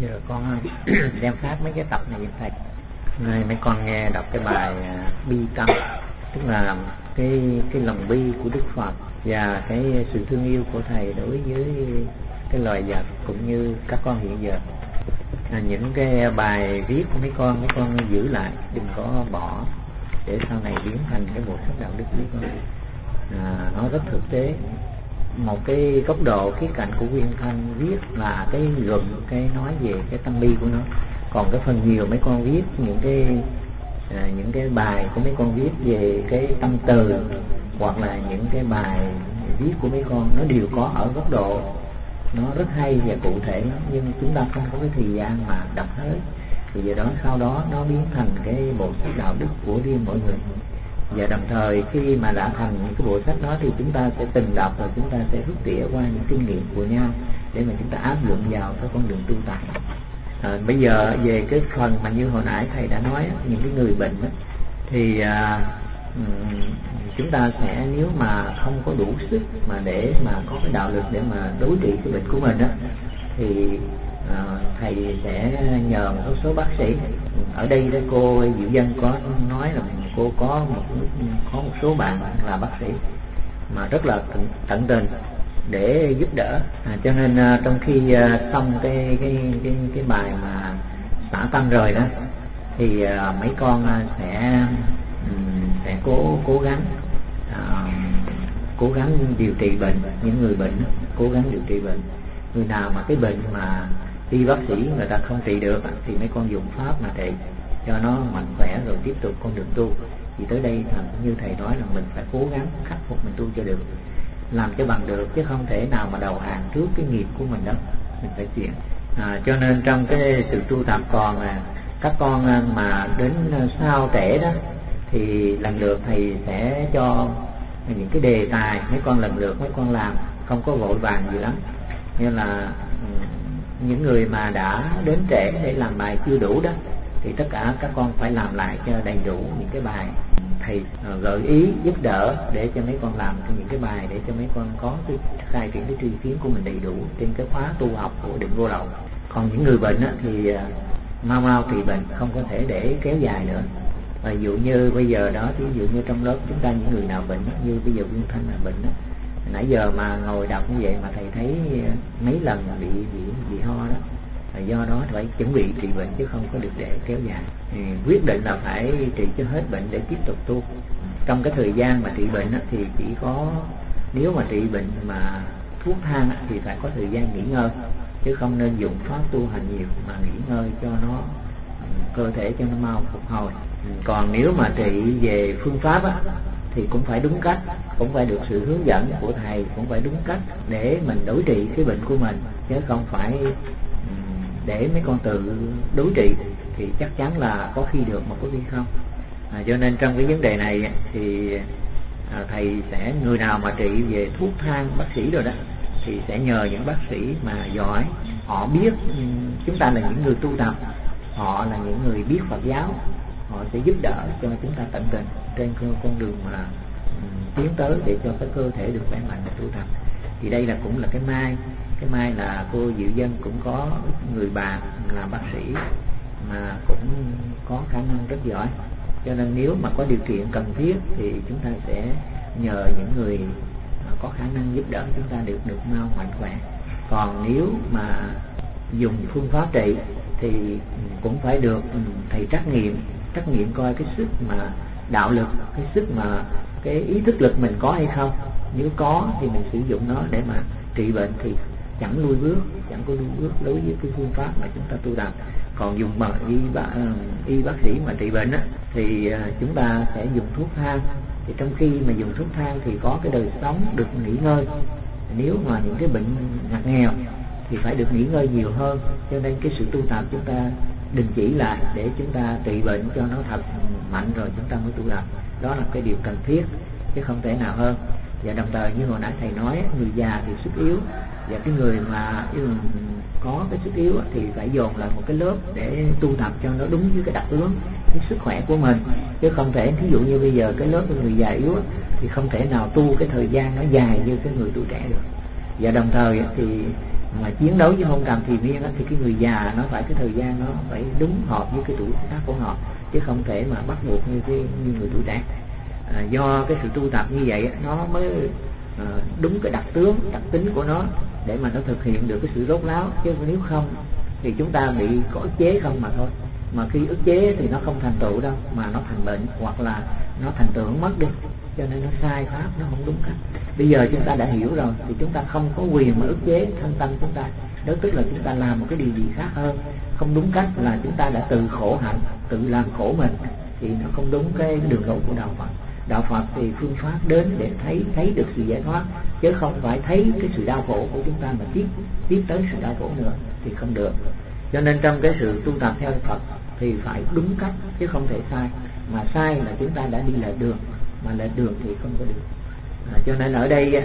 Giờ con đem phát mấy cái tập này với thầy. Nay mấy con nghe đọc cái bài bi tâm, tức là cái lòng bi của Đức Phật và cái sự thương yêu của thầy đối với cái loài vật cũng như các con hiện giờ. Những cái bài viết của mấy con giữ lại, đừng có bỏ để sau này biến thành cái bộ sách đạo đức của con. Nó rất thực tế. Một cái góc độ khía cạnh của Nguyên Thanh viết là cái luận, cái nói về cái tâm bi của nó. Còn cái phần nhiều mấy con viết những cái bài của mấy con viết về cái tâm từ, hoặc là những cái bài viết của mấy con nó đều có ở góc độ nó rất hay và cụ thể, nhưng chúng ta không có cái thời gian mà đọc hết. Thì giờ đó sau đó nó biến thành cái bộ sách đạo đức của riêng mỗi người. Và đồng thời khi mà đã thành những cái bộ sách đó thì chúng ta sẽ từng đọc rồi chúng ta sẽ rút tỉa qua những kinh nghiệm của nhau để mà chúng ta áp dụng vào cái con đường tu tập. Bây giờ về cái phần mà như hồi nãy thầy đã nói, những cái người bệnh đó, thì chúng ta sẽ, nếu mà không có đủ sức mà để mà có cái đạo lực để mà đối trị cái bệnh của mình đó, thì thầy sẽ nhờ một số bác sĩ. Ở đây đó cô Diệu Dân có nói là cô có một số bạn là bác sĩ mà rất là tận tình để giúp đỡ. Cho nên trong khi xong cái bài mà xả tâm rồi đó, thì mấy con sẽ cố gắng điều trị bệnh. Những người bệnh cố gắng điều trị bệnh. Người nào mà cái bệnh mà y bác sĩ người ta không trị được thì mấy con dùng pháp mà trị cho nó mạnh khỏe rồi tiếp tục con đường tu. Thì tới đây như thầy nói là mình phải cố gắng khắc phục, mình tu cho được, làm cho bằng được, chứ không thể nào mà đầu hàng trước cái nghiệp của mình đâu. Mình phải chuyển. Cho nên trong cái sự tu tập, còn các con mà đến sau trễ đó thì lần lượt thầy sẽ cho những cái đề tài, mấy con lần lượt mấy con làm, không có vội vàng gì lắm. Như là những người mà đã đến trễ để làm bài chưa đủ đó thì tất cả các con phải làm lại cho đầy đủ những cái bài thầy gợi ý giúp đỡ để cho mấy con làm những cái bài để cho mấy con có cái khai triển cái tri kiến của mình đầy đủ trên cái khóa tu học của Định Vô Lậu. Còn những người bệnh thì mau trị bệnh, không có thể để kéo dài nữa. Ví dụ như bây giờ đó, ví dụ như trong lớp chúng ta những người nào bệnh như bây giờ Nguyên Thanh là bệnh đó, nãy giờ mà ngồi đọc như vậy mà thầy thấy mấy lần bị ho đó, do đó phải chuẩn bị trị bệnh chứ không có được để kéo dài. Quyết định là phải trị cho hết bệnh để tiếp tục tu. Trong cái thời gian mà trị bệnh thì chỉ có, nếu mà trị bệnh mà thuốc thang thì phải có thời gian nghỉ ngơi, chứ không nên dùng pháp tu hành nhiều, mà nghỉ ngơi cho nó cơ thể cho nó mau phục hồi. Còn nếu mà trị về phương pháp thì cũng phải đúng cách, cũng phải được sự hướng dẫn của thầy, cũng phải đúng cách để mình đối trị cái bệnh của mình, chứ không phải để mấy con tự đối trị thì chắc chắn là có khi được mà có khi không. Cho nên trong cái vấn đề này thì thầy sẽ, người nào mà trị về thuốc thang, bác sĩ rồi đó, thì sẽ nhờ những bác sĩ mà giỏi, họ biết chúng ta là những người tu tập, họ là những người biết Phật giáo, họ sẽ giúp đỡ cho chúng ta tận tình trên con đường mà tiến tới để cho cái cơ thể được khỏe mạnh để tu tập. Thì đây là cũng là cái mai là cô Diệu Dân cũng có người bạn là bác sĩ mà cũng có khả năng rất giỏi, cho nên nếu mà có điều kiện cần thiết thì chúng ta sẽ nhờ những người có khả năng giúp đỡ chúng ta được mau mạnh khỏe. Còn nếu mà dùng phương pháp trị thì cũng phải được thầy trắc nghiệm coi cái sức mà đạo lực, cái sức mà cái ý thức lực mình có hay không. Nếu có thì mình sử dụng nó để mà trị bệnh thì chẳng có lui bước đối với cái phương pháp mà chúng ta tu tập. Còn dùng bằng y bác sĩ mà trị bệnh thì chúng ta sẽ dùng thuốc thang. Thì trong khi mà dùng thuốc thang thì có cái đời sống được nghỉ ngơi. Nếu mà những cái bệnh ngặt nghèo thì phải được nghỉ ngơi nhiều hơn. Cho nên cái sự tu tập chúng ta đình chỉ lại để chúng ta trị bệnh cho nó thật mạnh rồi chúng ta mới tu tập. Đó là cái điều cần thiết chứ không thể nào hơn. Và đồng thời như hồi nãy thầy nói, người già thì sức yếu, và cái người mà có cái sức yếu thì phải dồn lại một cái lớp để tu tập cho nó đúng với cái đặc tướng, cái sức khỏe của mình, chứ không thể thí dụ như bây giờ cái lớp của người già yếu thì không thể nào tu cái thời gian nó dài như cái người tu trẻ được. Và đồng thời thì mà chiến đấu với hôn trầm thì miên thì cái người già nó phải cái thời gian nó phải đúng hợp với cái tuổi tác của họ, chứ không thể mà bắt buộc như người tuổi trẻ. Do cái sự tu tập như vậy nó mới đúng cái đặc tướng, đặc tính của nó để mà nó thực hiện được cái sự rốt ráo, chứ nếu không thì chúng ta bị có ức chế không mà thôi. Mà khi ức chế thì nó không thành tựu đâu, mà nó thành bệnh hoặc là nó thành tưởng mất đi, cho nên nó sai pháp, nó không đúng cách. Bây giờ chúng ta đã hiểu rồi thì chúng ta không có quyền mà ức chế thân tâm chúng ta. Đó tức là chúng ta làm một cái điều gì khác hơn, không đúng cách là chúng ta đã tự khổ hạnh, tự làm khổ mình, thì nó không đúng cái đường lối của đạo Phật. Đạo Phật thì phương pháp đến để thấy được sự giải thoát, chứ không phải thấy cái sự đau khổ của chúng ta mà tiếp tới sự đau khổ nữa thì không được. Cho nên trong cái sự tu tập theo Phật thì phải đúng cách chứ không thể sai. Mà sai là chúng ta đã đi lệch đường, mà lệch đường thì không có được. Cho nên ở đây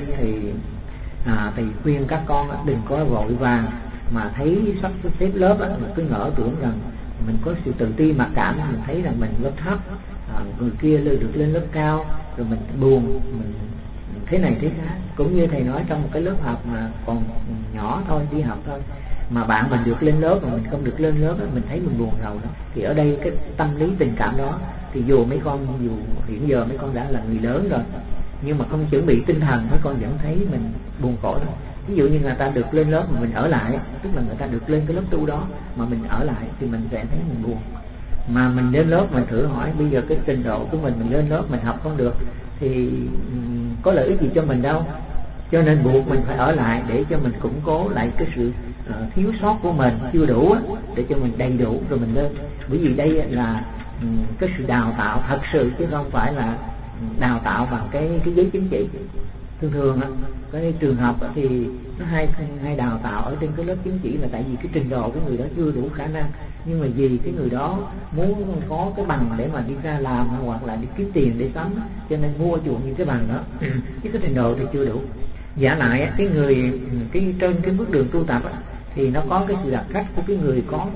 thì khuyên các con đừng có vội vàng mà thấy sắp xếp lớp mình cứ ngỡ tưởng rằng mình có sự tự ti mặc cảm, mình thấy rằng mình lớp thấp, người kia được lên lớp cao, rồi mình buồn, mình thế này thế khác. Cũng như thầy nói, trong một cái lớp học mà còn nhỏ thôi, đi học thôi, mà bạn mình được lên lớp mà mình không được lên lớp, mình thấy mình buồn rầu đó. Thì ở đây cái tâm lý tình cảm đó thì dù hiện giờ mấy con đã là người lớn rồi, nhưng mà không chuẩn bị tinh thần, mấy con vẫn thấy mình buồn khổ đó. Ví dụ như người ta được lên lớp mà mình ở lại, tức là người ta được lên cái lớp tu đó mà mình ở lại thì mình sẽ thấy mình buồn. Mà mình lên lớp mình thử hỏi bây giờ cái trình độ của mình lên lớp mình học không được thì có lợi ích gì cho mình đâu. Cho nên buộc mình phải ở lại để cho mình củng cố lại cái sự thiếu sót của mình chưa đủ để cho mình đầy đủ rồi mình lên. Bởi vì đây là cái sự đào tạo thật sự, chứ không phải là đào tạo bằng cái giấy chứng chỉ. Thường cái trường học thì nó hay đào tạo ở trên cái lớp chứng chỉ là tại vì cái trình độ của người đó chưa đủ khả năng, nhưng mà vì cái người đó muốn có cái bằng để mà đi ra làm hoặc là đi kiếm tiền để sống, cho nên mua chuộng những cái bằng đó, chứ cái trình độ thì chưa đủ. Giả lại trên cái bước đường tu tập thì nó có cái sự đặc cách của cái người có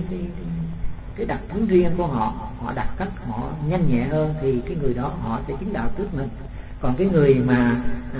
cái đặc tính riêng của họ đặt cách họ nhanh nhẹ hơn thì cái người đó họ sẽ chứng đạo trước mình. Còn cái người mà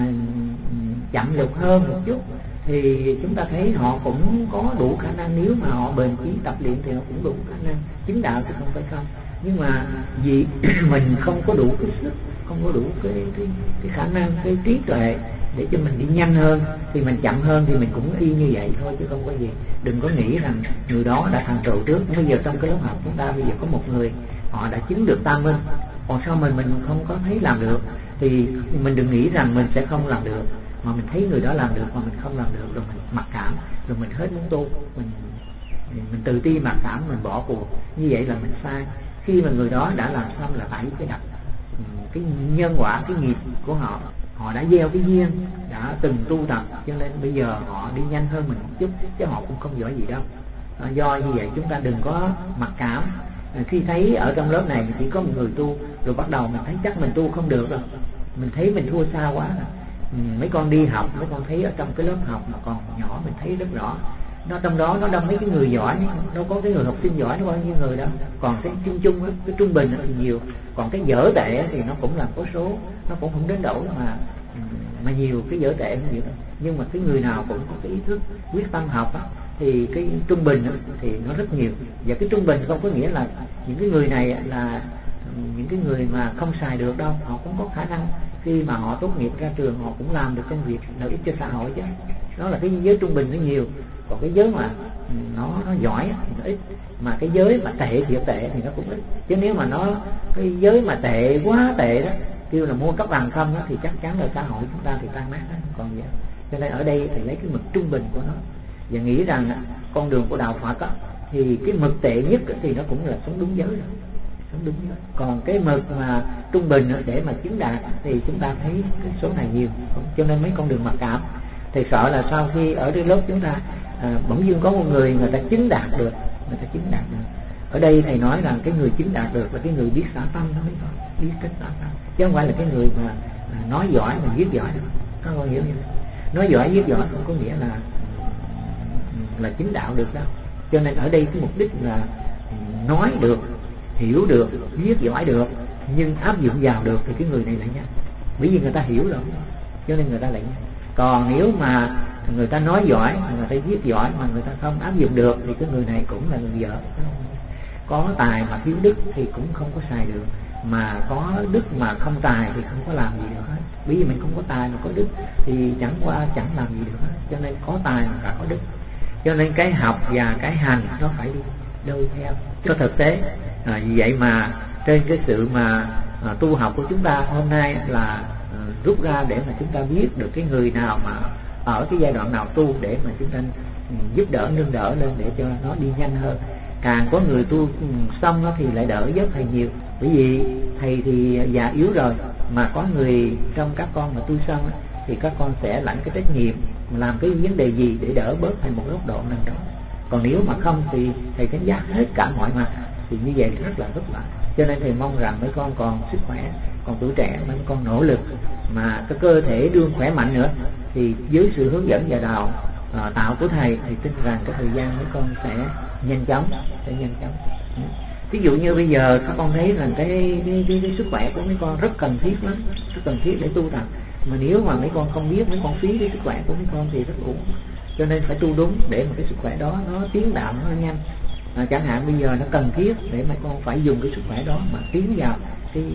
chậm lực hơn một chút thì chúng ta thấy họ cũng có đủ khả năng, nếu mà họ bền chí tập luyện thì họ cũng đủ khả năng chứng đạo chứ không phải không. Nhưng mà vì mình không có đủ cái sức, không có đủ cái khả năng, cái trí tuệ để cho mình đi nhanh hơn thì mình chậm hơn thì mình cũng y như vậy thôi chứ không có gì. Đừng có nghĩ rằng người đó đã thành tựu trước. Bây giờ trong cái lớp học chúng ta bây giờ có một người họ đã chứng được tam minh, còn sao mình không có thấy làm được, thì mình đừng nghĩ rằng mình sẽ không làm được, mà mình thấy người đó làm được mà mình không làm được rồi mình mặc cảm, rồi mình hết muốn tu, mình tự ti mặc cảm, mình bỏ cuộc. Như vậy là mình sai. Khi mà người đó đã làm xong là tại cái nhân quả, cái nghiệp của họ đã gieo cái duyên, đã từng tu tập, cho nên bây giờ họ đi nhanh hơn mình một chút, chứ họ cũng không giỏi gì đâu. Do như vậy chúng ta đừng có mặc cảm. Khi thấy ở trong lớp này chỉ có một người tu, rồi bắt đầu mình thấy chắc mình tu không được rồi, mình thấy mình thua xa quá rồi. Mấy con đi học, mấy con thấy ở trong cái lớp học mà còn nhỏ mình thấy rất rõ, nó trong đó nó đông mấy cái người giỏi, nó có cái người học sinh giỏi nó bao nhiêu người đâu. Còn cái chung cái trung bình thì nhiều, còn cái dở tệ thì nó cũng là có số, nó cũng không đến đổi mà nhiều cái dở tệ không nhiều đâu. Nhưng mà cái người nào cũng có cái ý thức quyết tâm học thì cái trung bình thì nó rất nhiều. Và cái trung bình không có nghĩa là những cái người này là những cái người mà không xài được đâu, họ cũng có khả năng khi mà họ tốt nghiệp ra trường họ cũng làm được công việc lợi ích cho xã hội chứ. Đó là cái giới trung bình nó nhiều. Còn cái giới mà nó giỏi thì nó ít, mà cái giới mà tệ thiệt tệ thì nó cũng ít. Chứ nếu mà cái giới mà tệ quá tệ đó kêu là mua cấp bằng không đó, thì chắc chắn là xã hội chúng ta thì tan nát đó. Còn vậy, cho nên ở đây thì lấy cái mực trung bình của nó và nghĩ rằng con đường của đạo Phật thì cái mực tệ nhất thì nó cũng là sống đúng giới rồi, sống đúng giới. Còn cái mực mà trung bình để mà chứng đạt thì chúng ta thấy cái số này nhiều. Cho nên mấy con đường mặc cảm thì sợ là sau khi ở trên lớp chúng ta bỗng dưng có một người ta chứng đạt được, người ta chứng đạt được. Ở đây thầy nói rằng cái người chứng đạt được là cái người biết xả tâm đó, mới thôi, biết cách xả tâm, chứ không phải là cái người mà nói giỏi mà viết giỏi được. Các con hiểu như vậy? Nói giỏi viết giỏi không có nghĩa là chứng đạo được đâu. Cho nên ở đây cái mục đích là nói được, hiểu được, viết giỏi được, nhưng áp dụng vào được thì cái người này lại nhanh, bởi vì người ta hiểu rồi, cho nên người ta lại nhanh. Còn nếu mà người ta nói giỏi, người ta viết giỏi mà người ta không áp dụng được thì cái người này cũng là người dở. Có tài mà thiếu đức thì cũng không có xài được, mà có đức mà không tài thì không có làm gì được hết. Bởi vì mình không có tài mà có đức thì chẳng làm gì được hết. Cho nên có tài mà phải có đức. Cho nên cái học và cái hành nó phải đi đôi theo cho thực tế. Vì vậy mà trên cái sự mà tu học của chúng ta hôm nay là rút ra để mà chúng ta biết được cái người nào mà ở cái giai đoạn nào tu, để mà chúng ta giúp đỡ nâng đỡ lên để cho nó đi nhanh hơn. Càng có người tu xong thì lại đỡ giúp thầy nhiều, bởi vì thầy thì già yếu rồi, mà có người trong các con mà tu xong thì các con sẽ lãnh cái trách nhiệm làm cái vấn đề gì để đỡ bớt thành một góc độ nào đó. Còn nếu mà không thì thầy cảnh giác hết cả mọi mặt, thì như vậy rất là vất vả. Cho nên thầy mong rằng mấy con còn sức khỏe, còn tuổi trẻ, mấy con nỗ lực mà cái cơ thể đương khỏe mạnh nữa, thì dưới sự hướng dẫn và đào tạo của thầy thì tin rằng cái thời gian mấy con sẽ nhanh chóng. Ví dụ như bây giờ các con thấy rằng cái sức khỏe của mấy con rất cần thiết lắm, rất cần thiết để tu tập. Mà nếu mà mấy con không biết, mấy con phí cái sức khỏe của mấy con thì rất uổng. Cho nên phải tu đúng để mà cái sức khỏe đó nó tiến đạo nó nhanh. Chẳng hạn bây giờ nó cần thiết để mấy con phải dùng cái sức khỏe đó mà tiến vào cái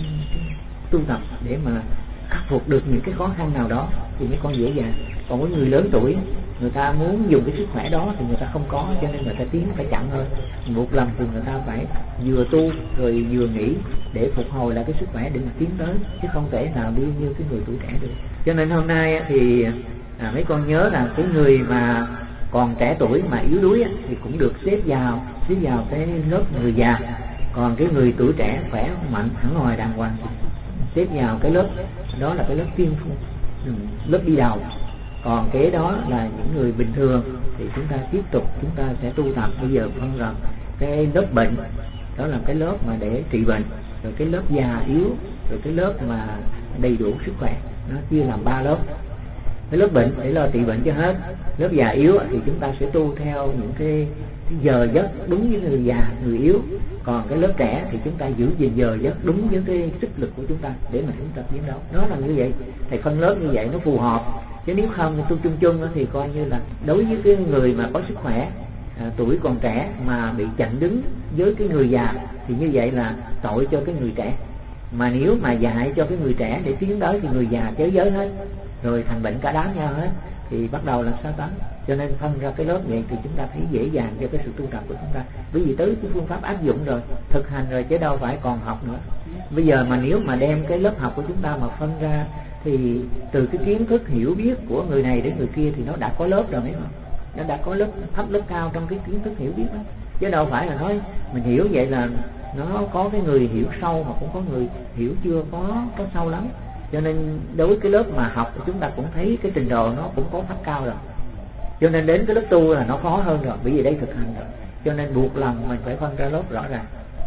tu tập để mà khắc phục được những cái khó khăn nào đó thì mấy con dễ dàng. Còn với người lớn tuổi, người ta muốn dùng cái sức khỏe đó thì người ta không có, cho nên người ta tiến phải chậm hơn. Một lần thì người ta phải vừa tu rồi vừa nghỉ để phục hồi lại cái sức khỏe để mà tiến tới, chứ không thể nào đi như cái người tuổi trẻ được. Cho nên hôm nay thì mấy con nhớ là cái người mà còn trẻ tuổi mà yếu đuối thì cũng được xếp vào cái lớp người già. Còn cái người tuổi trẻ khỏe mạnh hẳn hoài đàng hoàng xếp vào cái lớp đó là cái lớp tiên phong, lớp đi đầu. Còn cái đó là những người bình thường thì chúng ta tiếp tục chúng ta sẽ tu tập. Bây giờ phân rằng cái lớp bệnh đó là cái lớp mà để trị bệnh, rồi cái lớp già yếu, rồi cái lớp mà đầy đủ sức khỏe, nó chia làm 3 lớp. Cái lớp bệnh để lo trị bệnh cho hết, lớp già yếu thì chúng ta sẽ tu theo những cái giờ giấc đúng với người già, người yếu. Còn cái lớp trẻ thì chúng ta giữ gìn giờ giấc đúng với cái sức lực của chúng ta để mà chúng ta chiến đấu. Nó là như vậy, thầy phân lớp như vậy nó phù hợp. Chứ nếu không tu chung thì coi như là đối với cái người mà có sức khỏe, tuổi còn trẻ mà bị chặn đứng với cái người già thì như vậy là tội cho cái người trẻ. Mà nếu mà dạy cho cái người trẻ để tiến tới thì người già chới giới hết, rồi thành bệnh cả đám nhau hết, thì bắt đầu là sao tán. Cho nên phân ra cái lớp vậy thì chúng ta thấy dễ dàng cho cái sự tu tập của chúng ta, bởi vì tới cái phương pháp áp dụng rồi, thực hành rồi chứ đâu phải còn học nữa. Bây giờ mà nếu mà đem cái lớp học của chúng ta mà phân ra thì từ cái kiến thức hiểu biết của người này đến người kia thì nó đã có lớp rồi, mấy không? Nó đã có lớp thấp lớp cao trong cái kiến thức hiểu biết đó, chứ đâu phải là nói mình hiểu vậy là nó có cái người hiểu sâu mà cũng có người hiểu chưa có sâu lắm. Cho nên đối với cái lớp mà học thì chúng ta cũng thấy cái trình độ nó cũng có thấp cao rồi. Cho nên đến cái lớp tu là nó khó hơn rồi, bởi vì đây thực hành rồi. Cho nên buộc lòng mình phải phân ra lớp rõ ràng.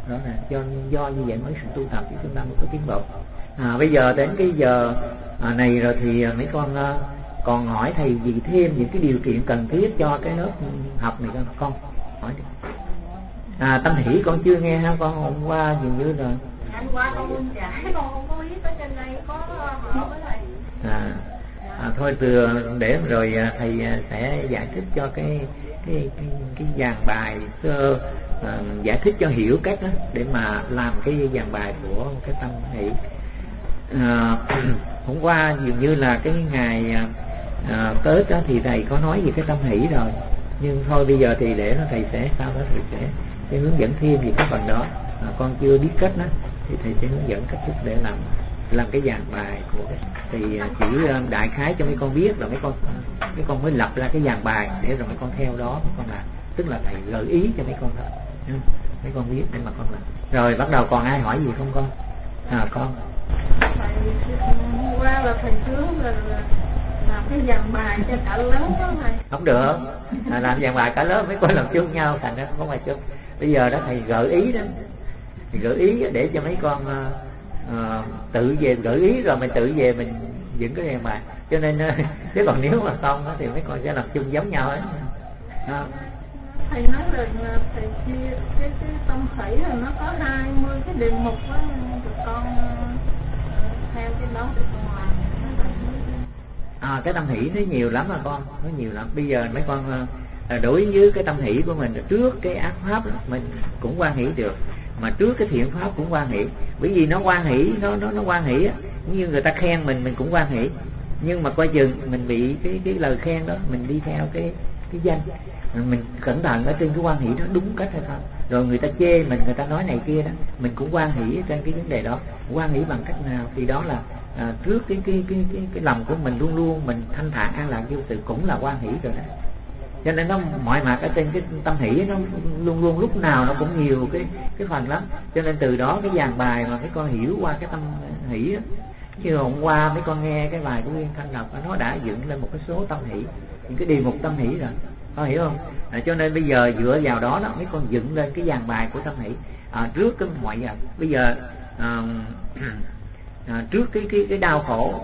Do như vậy mới sự tu tập thì chúng ta mới có tiến bộ. Bây giờ đến cái giờ này rồi thì mấy con còn hỏi thầy gì thêm những cái điều kiện cần thiết cho cái lớp học này con hỏi đi. Tâm hỷ con chưa nghe ha, con hôm qua dường như rồi. Hôm qua con muốn giải, con không có biết ở trên đây có hỏi với thầy. Thôi từ để rồi thầy sẽ giải thích cho cái dàn bài sơ, giải thích cho hiểu cách đó để mà làm cái dàn bài của cái tâm hỷ. Hôm qua dường như là cái ngày Tết đó thì thầy có nói về cái tâm hỷ rồi, nhưng thôi bây giờ thì để thầy sẽ sau đó thầy sẽ hướng dẫn thêm về cái phần đó. Con chưa biết cách đó thì thầy sẽ hướng dẫn cách thức để làm cái dàn bài của thì chỉ đại khái cho mấy con biết, rồi mấy con mới lập ra cái dàn bài để rồi mấy con theo đó mấy con làm, tức là thầy gợi ý cho mấy con thôi, mấy con biết để mà con làm. Rồi bắt đầu còn ai hỏi gì không con? Con thầy qua là thầy sướng là làm cái dàn bài cho cả lớp đó thầy. Không được, làm dàn bài cả lớp mấy con làm chung nhau thành ra không phải chung. Bây giờ đó thầy gợi ý đó, thầy gợi ý để cho mấy con tự về gợi ý rồi mình tự về mình dựng cái dàn bài. Cho nên chứ còn nếu mà không thì mấy con sẽ làm chung giống nhau ấy. Thầy nói là thầy chia cái tâm thủy là nó có 20 cái đề mục á, tụi con theo cái đó tụi con làm. Cái tâm hỷ nó nhiều lắm mà con, nó nhiều lắm. Bây giờ mấy con đối với cái tâm hỷ của mình, trước cái ác pháp mình cũng hoan hỷ được, mà trước cái thiện pháp cũng hoan hỷ. Bởi vì nó hoan hỷ, nó hoan hỷ á, như người ta khen mình cũng hoan hỷ. Nhưng mà coi chừng mình bị cái lời khen đó, mình đi theo cái danh, mình cẩn thận ở trên cái hoan hỷ đó đúng cách hay không. Rồi người ta chê mình, người ta nói này kia đó, mình cũng hoan hỷ trên cái vấn đề đó. Hoan hỷ bằng cách nào thì đó là trước cái lòng của mình luôn luôn mình thanh thản an lạc vô sự, cũng là hoan hỷ rồi đó. Cho nên nó mọi mặt ở trên cái tâm hỷ nó luôn luôn lúc nào nó cũng nhiều cái phần lắm. Cho nên từ đó cái dàn bài mà mấy con hiểu qua cái tâm hỷ á, như hôm qua mấy con nghe cái bài của Nguyên Thanh đọc, nó đã dựng lên một cái số tâm hỷ, những cái đề mục tâm hỷ rồi, có hiểu không? Cho nên bây giờ dựa vào đó mấy con dựng lên cái dàn bài của tâm hỷ. Trước cái mọi giờ bây giờ trước cái đau khổ,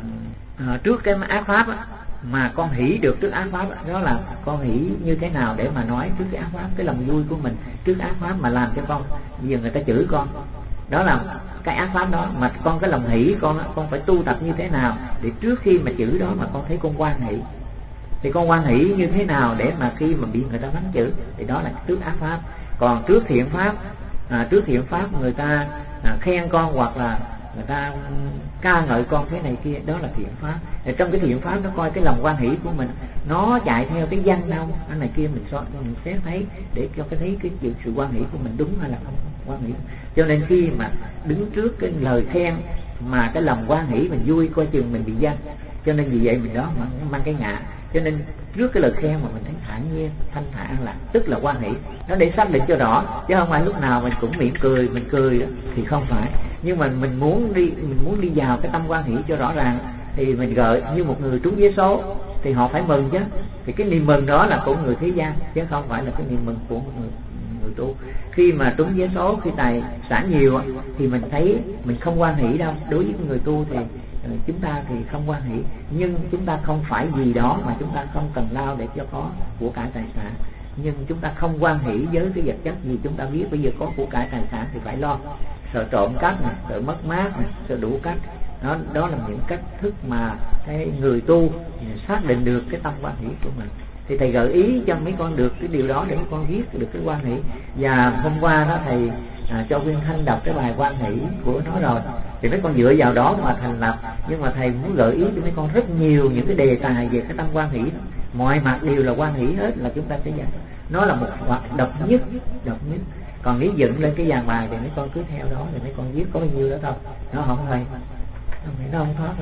trước cái ác pháp á, mà con hỷ được trước ác pháp đó là con hỷ như thế nào để mà nói trước cái ác pháp, cái lòng vui của mình trước ác pháp mà làm cho con bây giờ người ta chửi con, đó là cái ác pháp đó. Mà con cái lòng hỷ con phải tu tập như thế nào để trước khi mà chửi đó mà con thấy con hoan hỷ, thì con hoan hỷ như thế nào để mà khi mà bị người ta mắng chửi, thì đó là trước ác pháp. Còn trước thiện pháp, trước thiện pháp người ta khen con hoặc là người ta ca ngợi con cái này kia, đó là thiện pháp. Thì trong cái thiện pháp nó coi cái lòng hoan hỷ của mình nó chạy theo cái danh đâu anh này kia, mình sẽ thấy để cho cái thấy cái sự hoan hỷ của mình đúng hay là không hoan hỷ. Cho nên khi mà đứng trước cái lời khen mà cái lòng hoan hỷ mình vui, coi chừng mình bị danh. Cho nên vì vậy mình đó mang cái ngã. Cho nên trước cái lời khen mà mình thấy thản nhiên, thanh thản an lạc, tức là hoan hỷ. Nó để xác định cho rõ, chứ không phải lúc nào mình cũng mỉm cười, mình cười đó thì không phải. Nhưng mà mình muốn đi vào cái tâm hoan hỷ cho rõ ràng, thì mình gợi như một người trúng vé số thì họ phải mừng chứ. Thì cái niềm mừng đó là của người thế gian, chứ không phải là cái niềm mừng của một người tu. Khi mà trúng vé số, khi tài sản nhiều thì mình thấy mình không hoan hỷ đâu. Đối với người tu thì chúng ta thì không hoan hỷ, nhưng chúng ta không phải vì đó mà chúng ta không cần lao để cho có của cải tài sản. Nhưng chúng ta không hoan hỷ với cái vật chất, vì chúng ta biết bây giờ có của cải tài sản thì phải lo, sợ trộm cắp này, sợ mất mát này, sợ đủ cách. Đó là những cách thức mà cái người tu xác định được cái tâm hoan hỷ của mình. Thì thầy gợi ý cho mấy con được cái điều đó để mấy con viết được cái hoan hỷ. Và hôm qua đó thầy cho Nguyên Thanh đọc cái bài hoan hỷ của nó rồi, thì mấy con dựa vào đó mà thành lập. Nhưng mà thầy muốn gợi ý cho mấy con rất nhiều những cái đề tài về cái tâm hoan hỷ đó. Mọi mặt đều là hoan hỷ hết, là chúng ta sẽ dạy. Nó là một hoạt độc nhất. Còn nếu dựng lên cái dàn bài thì mấy con cứ theo đó, thì mấy con viết có bao nhiêu đó thôi, nó không hay, nó không thoát ra.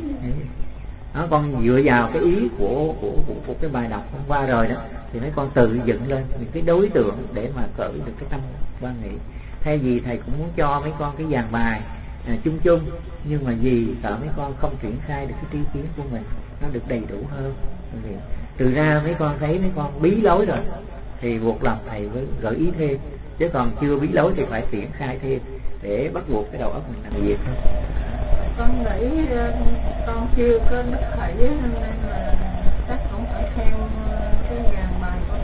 Nó con dựa vào cái ý của cái bài đọc hôm qua rồi đó, thì mấy con tự dựng lên những cái đối tượng để mà cởi được cái tâm hoan hỷ. Thay vì thầy cũng muốn cho mấy con cái dàn bài chung chung, nhưng mà vì sợ mấy con không triển khai được cái tri kiến của mình nó được đầy đủ hơn. Từ ra mấy con thấy mấy con bí lối rồi thì buộc lòng thầy mới gợi ý thêm, chứ còn chưa bí lối thì phải triển khai thêm để bắt buộc cái đầu óc mình làm việc thôi. Con nghĩ con chưa có đức thầy nên là chắc cũng phải theo cái dàn bài của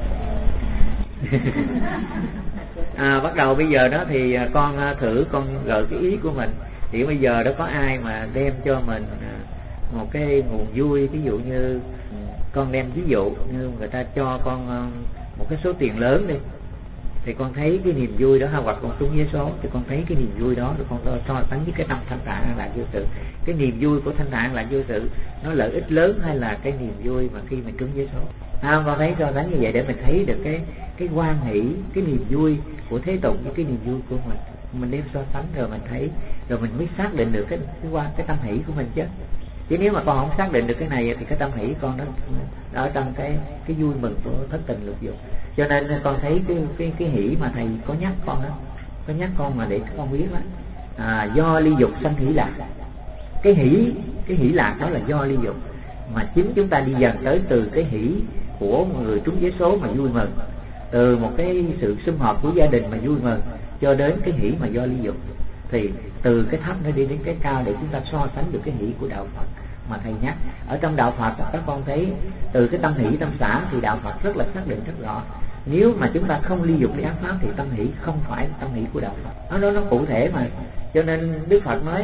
thầy. Bắt đầu bây giờ đó thì con thử con gợi cái ý của mình. Thì bây giờ đó có ai mà đem cho mình một cái nguồn vui, ví dụ như con đem ví dụ như người ta cho con một cái số tiền lớn đi, thì con thấy cái niềm vui đó, hoặc con trúng vé số thì con thấy cái niềm vui đó, rồi con so sánh với cái tâm thanh thản an lạc vô sự. Cái niềm vui của thanh thản an lạc vô sự nó lợi ích lớn hay là cái niềm vui mà khi mình trúng vé số? Con thấy so sánh như vậy để mình thấy được cái hoan hỷ, cái niềm vui của thế tục với cái niềm vui của mình đem so sánh rồi mình thấy, rồi mình mới xác định được cái tâm hỷ của mình chứ. Chứ nếu mà con không xác định được cái này thì cái tâm hỷ con nó ở trong cái vui mừng của thất tình lục dục. Cho nên con thấy cái hỷ mà thầy có nhắc con đó, có nhắc con mà để con biết đó, do ly dục sanh hỷ lạc. Cái hỷ lạc đó là do ly dục, mà chính chúng ta đi dần tới từ cái hỷ của người trúng vé số mà vui mừng, từ một cái sự sum họp của gia đình mà vui mừng, cho đến cái hỷ mà do ly dục. Thì từ cái thấp nó đi đến cái cao để chúng ta so sánh được cái hỷ của đạo Phật mà thầy nhắc. Ở trong đạo Phật các con thấy từ cái tâm hỷ tâm xả thì đạo Phật rất là xác định rất rõ. Nếu mà chúng ta không ly dục đi ác pháp thì tâm hỷ không phải tâm hỷ của đạo Phật. Nó cụ thể mà. Cho nên Đức Phật nói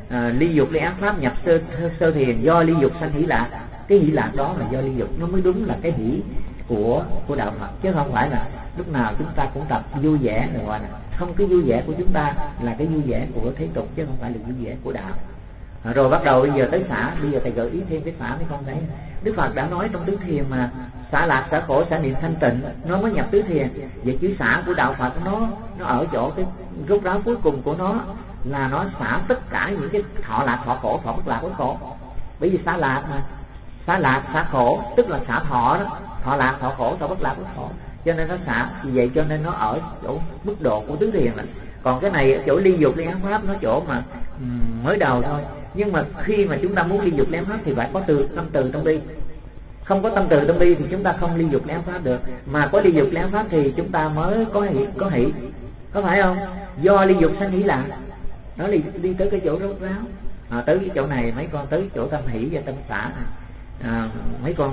ly dục ly ác pháp nhập sơ thiền do ly dục sanh hỷ lạc. Cái hỷ lạc đó là do ly dục, nó mới đúng là cái hỷ của đạo Phật, chứ không phải là lúc nào chúng ta cũng tập vui vẻ rồi gọi là không. Cái vui vẻ của chúng ta là cái vui vẻ của thế tục, chứ không phải là vui vẻ của đạo. Rồi bắt đầu bây giờ tới xả, bây giờ thầy gợi ý thêm cái xả mới không thấy. Đức Phật đã nói trong tứ thiền mà xả lạc, xả khổ, xả niệm thanh tịnh, nó mới nhập tứ thiền. Vậy chữ xả của đạo Phật nó ở chỗ cái rốt ráo cuối cùng của nó là nó xả tất cả những cái thọ lạc, thọ khổ, thọ bất lạc, bất khổ. Bởi vì xả lạc mà, xả lạc, xả khổ tức là xả thọ đó, thọ lạc, thọ khổ, thọ bất lạc, bất khổ. Cho nên nó xả, vì vậy cho nên nó ở chỗ mức độ của tứ thiền. Còn cái này ở chỗ ly dục ly ác pháp, nó chỗ mà mới đầu thôi. Nhưng mà khi mà chúng ta muốn ly dục ly ác pháp thì phải có tâm từ tâm bi. Không có tâm từ tâm bi thì chúng ta không ly dục ly ác pháp được. Mà có ly dục ly ác pháp thì chúng ta mới có hỷ, có phải không? Do ly dục sanh hỷ lạc. Nó đi tới cái chỗ rốt ráo. Tới cái chỗ này mấy con tới chỗ tâm hỷ và tâm xả. Mấy con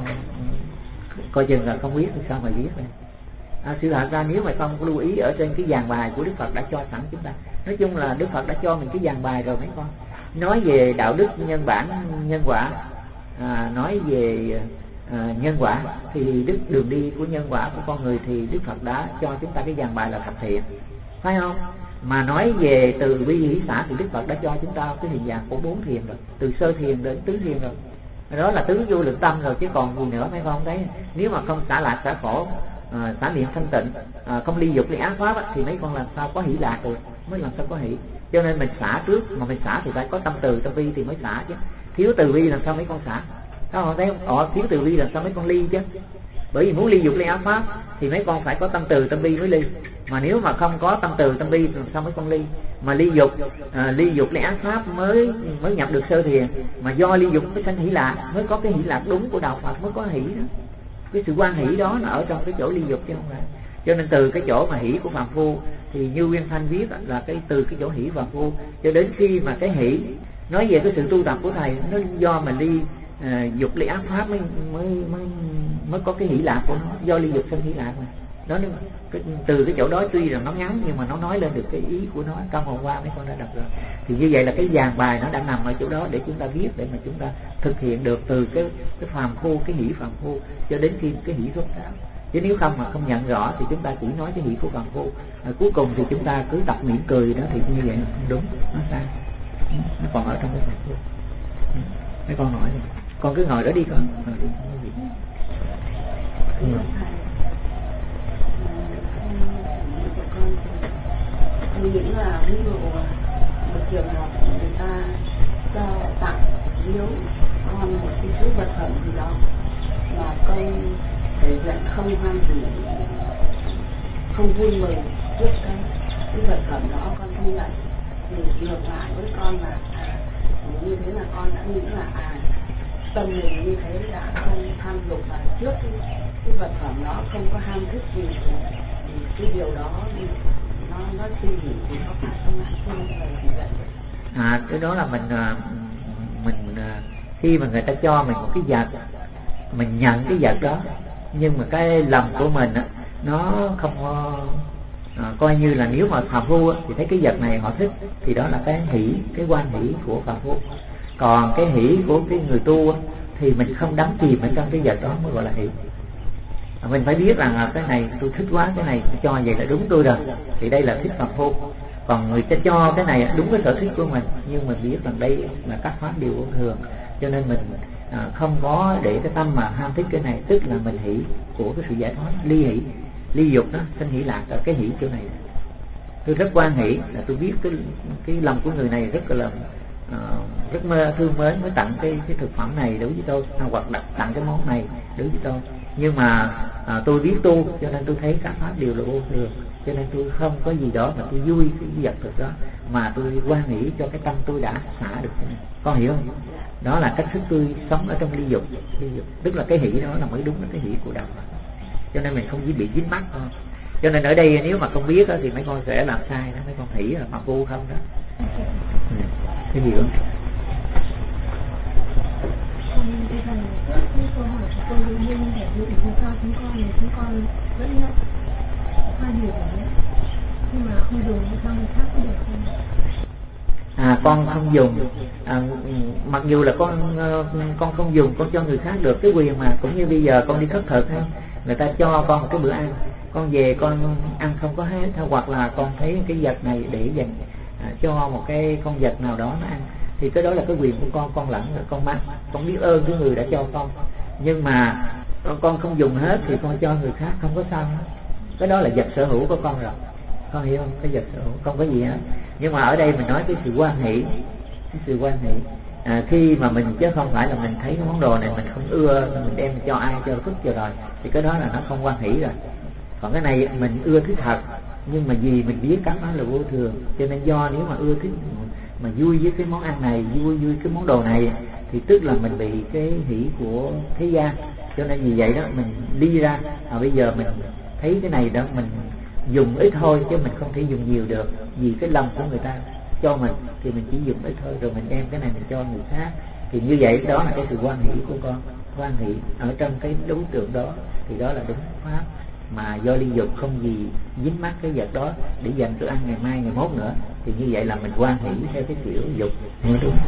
coi chừng là không biết thì sao mà viết đây. Sự thật ra nếu mà không lưu ý ở trên cái dàn bài của Đức Phật đã cho sẵn chúng ta. Nói chung là Đức Phật đã cho mình cái dàn bài rồi mấy con. Nói về đạo đức nhân bản nhân quả, nói về nhân quả thì đường đi của nhân quả của con người thì Đức Phật đã cho chúng ta cái dàn bài là thập thiện, phải không? Mà nói về từ bi hỷ xả thì Đức Phật đã cho chúng ta cái hình dạng của 4 thiền rồi, từ sơ thiền đến tứ thiền rồi. Đó là tứ vô lượng tâm rồi chứ còn gì nữa, phải không? Đấy, nếu mà không xả lạc, xả khổ, xả niệm thanh tịnh, không ly dục ly ác pháp thì mấy con làm sao có hỷ lạc được, mới làm sao có hỷ. Cho nên mình xả trước, mà mình xả thì phải có tâm từ tâm bi thì mới xả chứ. Thiếu từ bi làm sao mấy con xả? Các con thấy không? Thiếu từ bi làm sao mấy con ly chứ? Bởi vì muốn ly dục ly ác pháp thì mấy con phải có tâm từ tâm bi mới ly. Mà nếu mà không có tâm từ tâm bi thì làm sao mấy con ly? Mà ly dục ly ác pháp mới nhập được sơ thiền. Mà do ly dục mới sanh hỷ lạc, mới có cái hỷ lạc đúng của đạo Phật, mới có hỷ đó. Cái sự quan hỷ đó nó ở trong cái chỗ ly dục chứ không phải. Cho nên từ cái chỗ mà hỷ của phàm phu thì như Nguyên Thanh viết là từ cái chỗ hỷ phàm phu cho đến khi mà cái hỷ nói về cái sự tu tập của thầy, nó do mà ly dục ly ác pháp mới có cái hỷ lạc của nó, do ly dục sanh hỷ lạc mà. Đó, từ cái chỗ đó tuy rằng nó ngắn nhưng mà nó nói lên được cái ý của nó. Trong hôm qua mấy con đã đọc rồi. Thì như vậy là cái dàn bài nó đã nằm ở chỗ đó để chúng ta viết, để mà chúng ta thực hiện được từ cái phàm phu, cái hỷ phàm phu cho đến khi cái hỷ rốt ráo. Chứ nếu không mà không nhận rõ thì chúng ta chỉ nói cái hỷ của phàm phu, cuối cùng thì chúng ta cứ tập mỉm cười đó thì như vậy là không đúng, nó sai. Nó còn ở trong cái phàm phu. Mấy con hỏi đi. Con cứ ngồi đó đi con. Tôi nghĩ là ví dụ một trường hợp người ta cho tặng biếu con một cái thứ vật phẩm gì đó mà con thể hiện không hoan hỉ, không vui mừng trước cái vật phẩm đó, con không nhận, thì ngược lại với con là như thế là con đã nghĩ là tâm mình như thế đã không tham dục, và trước cái vật phẩm đó không có ham thích gì thì cái điều đó nó suy nghĩ thì có phải không ạ? Cái đó là mình khi mà người ta cho mình một cái vật, mình nhận cái vật đó, nhưng mà cái lòng của mình á, nó không coi như là nếu mà phàm phu thì thấy cái vật này họ thích thì đó là cái hỷ, cái quan hỷ của phàm phu. Còn cái hỷ của cái người tu thì mình không đắm chìm ở trong cái vật đó mới gọi là hỷ. Mình phải biết rằng cái này tôi thích quá, cái này cho vậy là đúng tôi rồi, thì đây là thích phàm phu. Còn người ta cho cái này đúng cái sở thích của mình, nhưng mình biết rằng đây là các pháp điều vô thường, cho nên mình không có để cái tâm mà ham thích cái này, tức là mình hỷ của cái sự giải thoát, ly hỷ, ly dục đó, sanh hỷ lạc ở cái hỷ chỗ này. Tôi rất quan hỷ là tôi biết cái lòng của người này rất là rất thương mến mới tặng cái thực phẩm này đối với tôi, hoặc tặng cái món này đối với tôi. Nhưng mà tôi biết tu cho nên tôi thấy các pháp đều là vô thường, cho nên tôi không có gì đó mà tôi vui cái vật thực đó, mà tôi quan nghĩ cho cái tâm tôi đã xả được cái này. Con hiểu không? Đó là cách thức tôi sống ở trong ly dục. Tức là cái hỷ đó là mới đúng là cái hỷ của đạo Phật. Cho nên mình không chỉ bị dính mắc thôi. Cho nên ở đây nếu mà không biết đó, thì mấy con sẽ làm sai đó, mấy con hỷ là phàm phu không đó. Cái gì không? Câu hỏi của tôi đương nhiên để dự định cho chúng con vẫn nhận hai điều đấy, nhưng mà không dùng cho người khác có được không? mà con không dùng, mặc dù là con không dùng, con cho người khác được cái quyền mà. Cũng như bây giờ con đi khất thực ha, người ta cho con một cái bữa ăn, con về con ăn không có hết, hoặc là con thấy cái vật này để dành cho một cái con vật nào đó nó ăn, thì cái đó là cái quyền của con lãnh, con mang, con biết ơn cái người đã cho con. Nhưng mà con không dùng hết thì con cho người khác không có sao hết. Cái đó là vật sở hữu của con rồi, con hiểu không? Cái vật sở hữu không có gì hết. Nhưng mà ở đây mình nói cái sự hoan hỷ, cái sự hoan hỷ khi mà mình, chứ không phải là mình thấy cái món đồ này mình không ưa, mình đem cho ai cho phức cho rồi, thì cái đó là nó không hoan hỷ rồi. Còn cái này mình ưa thích thật, nhưng mà vì mình biết các nó là vô thường, cho nên do nếu mà ưa thích mà vui với cái món ăn này, vui cái món đồ này, thì tức là mình bị cái hỷ của thế gian. Cho nên vì vậy đó mình đi ra, bây giờ mình thấy cái này đó mình dùng ít thôi, chứ mình không thể dùng nhiều được, vì cái lòng của người ta cho mình thì mình chỉ dùng ít thôi, rồi mình đem cái này mình cho người khác. Thì như vậy đó là cái sự hoan hỷ của con, hoan hỷ ở trong cái đối tượng đó, thì đó là đúng pháp. Mà do ly dục không gì dính mắc cái vật đó để dành cho ăn ngày mai ngày mốt nữa, thì như vậy là mình hoan hỷ theo cái kiểu dục mới đúng.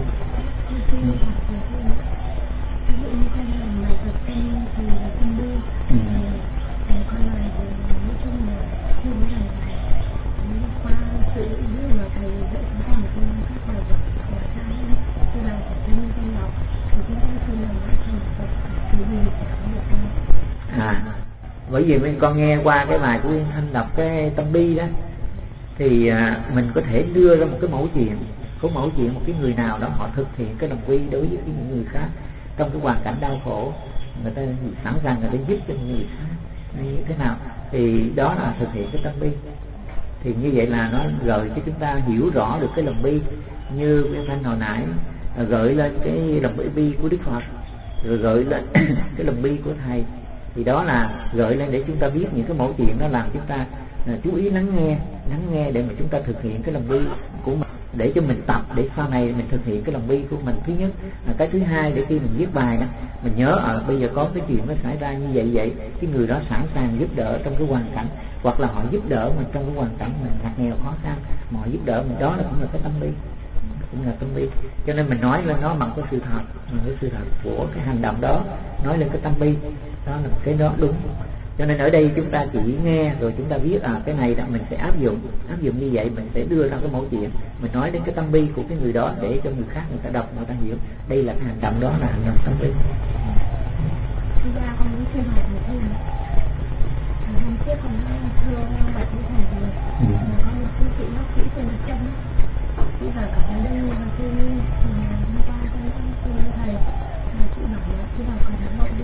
Bởi vì mình con nghe qua cái bài của Uyên Thanh đọc cái tâm bi đó, thì mình có thể đưa ra một cái mẫu chuyện, một cái người nào đó họ thực hiện cái lòng bi đối với những người khác trong cái hoàn cảnh đau khổ, người ta sẵn sàng người ta giúp cho người khác như thế nào, thì đó là thực hiện cái tâm bi. Thì như vậy là nó gợi cho chúng ta hiểu rõ được cái lòng bi, như Uyên Thanh hồi nãy gợi lên cái lòng bi của Đức Phật, rồi gợi lên cái lòng bi của Thầy. Thì đó là gợi lên để chúng ta biết những cái mẫu chuyện đó, làm chúng ta chú ý lắng nghe để mà chúng ta thực hiện cái lòng bi của mình, để cho mình tập, để sau này mình thực hiện cái lòng bi của mình. Thứ nhất, cái thứ hai, để khi mình viết bài đó mình nhớ bây giờ có cái chuyện nó xảy ra như vậy, cái người đó sẵn sàng giúp đỡ trong cái hoàn cảnh, hoặc là họ giúp đỡ mình trong cái hoàn cảnh mình ngặt nghèo khó khăn, mà họ giúp đỡ mình, đó là cũng là cái tâm bi, cũng là tâm bi. Cho nên mình nói lên nó bằng cái sự thật, của cái hành động đó, nói lên cái tâm bi, đó là cái đó đúng. Cho nên ở đây chúng ta chỉ nghe rồi chúng ta biết cái này đó mình sẽ áp dụng như vậy, mình sẽ đưa ra cái mẫu chuyện, mình nói đến cái tâm bi của cái người đó để cho người khác người ta đọc, người ta hiểu đây là cái hành động, đó là hành động tâm bi. Thực ra con muốn xin hỏi một thêm, hôm trước con nói thưa bạch với thầy rồi, mà có một cái chị bác sĩ tên là Trâm, bây giờ cả ở đây là tôi hôm qua con xin thầy chị bảo là chị bảo còn là gọi điện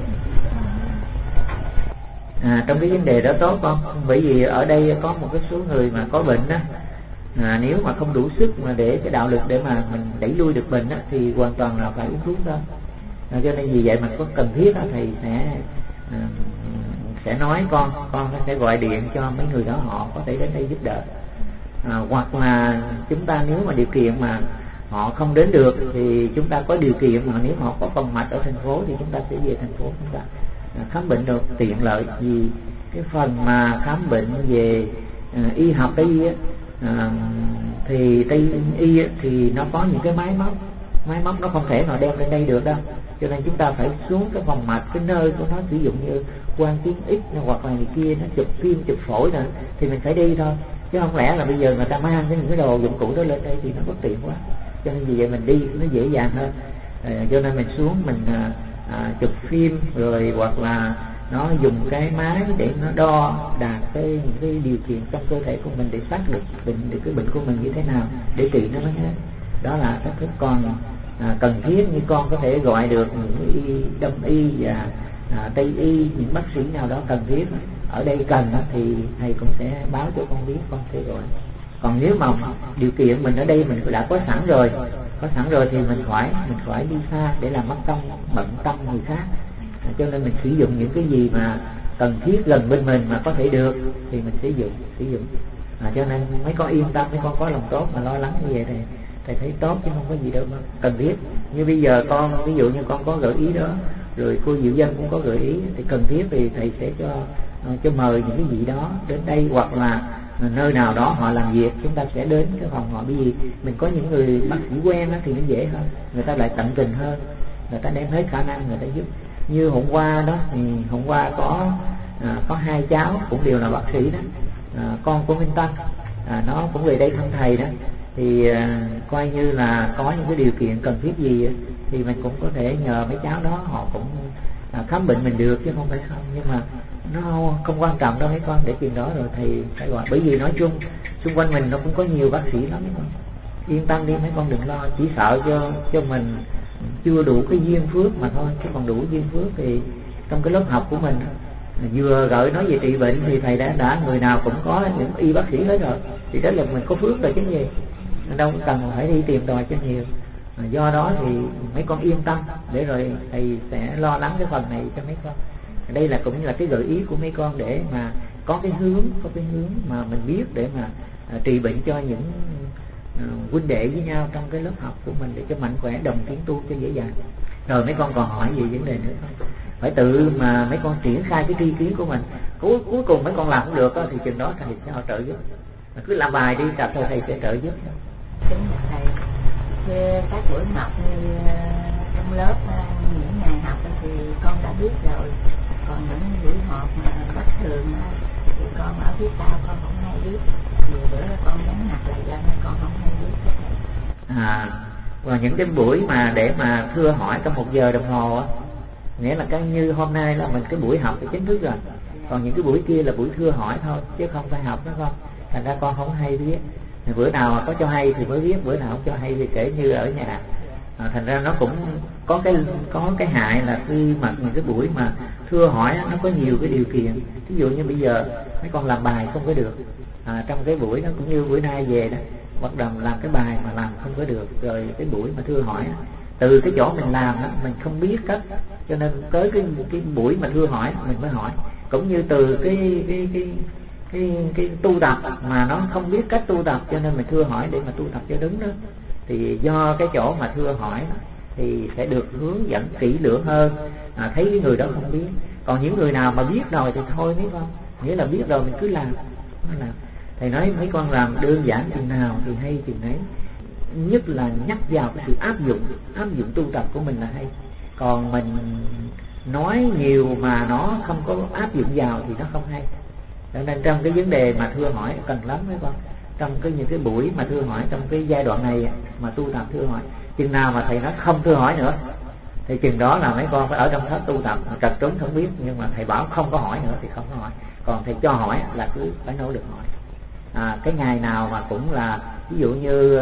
trong cái vấn đề đó tốt không? Bởi vì ở đây có một cái số người mà có bệnh đó, nếu mà không đủ sức mà để cái đạo lực để mà mình đẩy lui được bệnh đó, thì hoàn toàn là phải uống thuốc thôi. Cho nên vì vậy mà có cần thiết đó, thầy sẽ nói con sẽ gọi điện cho mấy người đó, họ có thể đến đây giúp đỡ. Hoặc là chúng ta nếu mà điều kiện mà họ không đến được thì chúng ta có điều kiện, mà nếu họ có phòng mạch ở thành phố thì chúng ta sẽ về thành phố chúng ta khám bệnh được tiện lợi. Vì cái phần mà khám bệnh về y học Tây y thì Tây y thì nó có những cái máy móc nó không thể nào đem lên đây được đâu, cho nên chúng ta phải xuống cái phòng mạch, cái nơi của nó sử dụng như quang tuyến X hoặc là người kia nó chụp phim chụp phổi nữa, thì mình phải đi thôi, chứ không lẽ là bây giờ người ta mang những cái đồ dụng cụ đó lên đây thì nó bất tiện quá. Cho nên vì vậy mình đi nó dễ dàng hơn. Cho nên mình xuống mình chụp phim, rồi hoặc là nó dùng cái máy để nó đo đạt những cái điều kiện trong cơ thể của mình để xác định được cái bệnh của mình như thế nào để trị nó hết. Đó là cách thức. Còn cần thiết như con có thể gọi được những đông y và Tây y, những bác sĩ nào đó cần thiết ở đây cần thì thầy cũng sẽ báo cho con biết, con sẽ gọi. Còn nếu mà điều kiện mình ở đây mình đã có sẵn rồi thì mình phải đi xa để làm mất công bận tâm người khác. Cho nên mình sử dụng những cái gì mà cần thiết gần bên mình mà có thể được thì mình sử dụng. Cho nên mấy con yên tâm, mấy con có lòng tốt mà lo lắng như vậy thì thầy thấy tốt, chứ không có gì đâu mà cần thiết. Như bây giờ con ví dụ như con có gợi ý đó, rồi cô Diệu Dân cũng có gợi ý, thì cần thiết thì thầy sẽ cho mời những cái vị đó đến đây, hoặc là nơi nào đó họ làm việc, chúng ta sẽ đến cái phòng họ. Bởi vì mình có những người bác sĩ quen đó, thì nó dễ hơn, người ta lại tận tình hơn, người ta đem hết khả năng người ta giúp. Như hôm qua đó thì hôm qua có 2 cháu cũng đều là bác sĩ đó, con của Minh Tân, nó cũng về đây thăm thầy đó, thì coi như là có những cái điều kiện cần thiết gì thì mình cũng có thể nhờ mấy cháu đó, họ cũng khám bệnh mình được chứ không phải không. Nhưng mà nó không quan trọng đâu mấy con, để chuyện đó rồi thầy phải gọi. Bởi vì nói chung xung quanh mình nó cũng có nhiều bác sĩ lắm mấy con, yên tâm đi mấy con, đừng lo. Chỉ sợ cho mình chưa đủ cái duyên phước mà thôi, chứ còn đủ duyên phước thì trong cái lớp học của mình vừa gửi nói về trị bệnh thì thầy đã người nào cũng có những y bác sĩ hết rồi, thì đó là mình có phước rồi chứ gì, đâu cần phải đi tìm tòi cho nhiều. Do đó thì mấy con yên tâm, để rồi thầy sẽ lo lắng cái phần này cho mấy con. Đây là cũng là cái gợi ý của mấy con để mà có cái hướng mà mình biết để mà trị bệnh cho những huynh đệ với nhau trong cái lớp học của mình, để cho mạnh khỏe đồng tiến tu cho dễ dàng. Rồi mấy con còn hỏi gì vấn đề nữa không? Phải tự mà mấy con triển khai cái tri kiến của mình. Cuối cùng mấy con làm không được thì chừng đó thầy sẽ trợ giúp. Cứ làm bài đi, tập thôi thầy sẽ trợ giúp. Kính thầy, các buổi học như trong lớp những ngày học thì con đã biết rồi, còn những buổi họp mà bất thường thì con ở phía sau con không hay biết. Nhiều bữa con nhắn nhặt lại cho nên con không hay biết. Và những cái buổi mà để mà thưa hỏi trong 1 giờ đồng hồ á, nghĩa là cái như hôm nay là mình cái buổi học thì chính thức rồi, còn những cái buổi kia là buổi thưa hỏi thôi chứ không phải học đó con. Thành ra con không hay biết, bữa nào mà có cho hay thì mới biết, bữa nào không cho hay thì kể như ở nhà. Thành ra nó cũng có cái hại là khi mà những cái buổi mà thưa hỏi nó có nhiều cái điều kiện. Ví dụ như bây giờ mấy con làm bài không có được, trong cái buổi đó cũng như bữa nay về đó bắt đầu làm cái bài mà làm không có được, rồi cái buổi mà thưa hỏi từ cái chỗ mình làm đó, mình không biết cách, cho nên tới cái buổi mà thưa hỏi mình mới hỏi. Cũng như từ cái tu tập mà nó không biết cách tu tập, cho nên mình thưa hỏi để mà tu tập cho đúng đó. Thì do cái chỗ mà thưa hỏi thì sẽ được hướng dẫn kỹ lưỡng hơn, thấy cái người đó không biết. Còn những người nào mà biết rồi thì thôi mấy con, nghĩa là biết rồi mình cứ làm. Thầy nói mấy con làm đơn giản chừng nào thì hay chừng đấy, nhất là nhắc vào cái sự áp dụng tu tập của mình là hay. Còn mình nói nhiều mà nó không có áp dụng vào thì nó không hay. Cho nên trong cái vấn đề mà thưa hỏi cần lắm mấy con, trong những cái buổi mà thưa hỏi trong cái giai đoạn này mà tu tập thưa hỏi, chừng nào mà thầy nói không thưa hỏi nữa thì chừng đó là mấy con phải ở trong thất tu tập, trật trốn không biết. Nhưng mà thầy bảo không có hỏi nữa thì không có hỏi, còn thầy cho hỏi là cứ phải nỗ lực hỏi. Cái ngày nào mà cũng là ví dụ như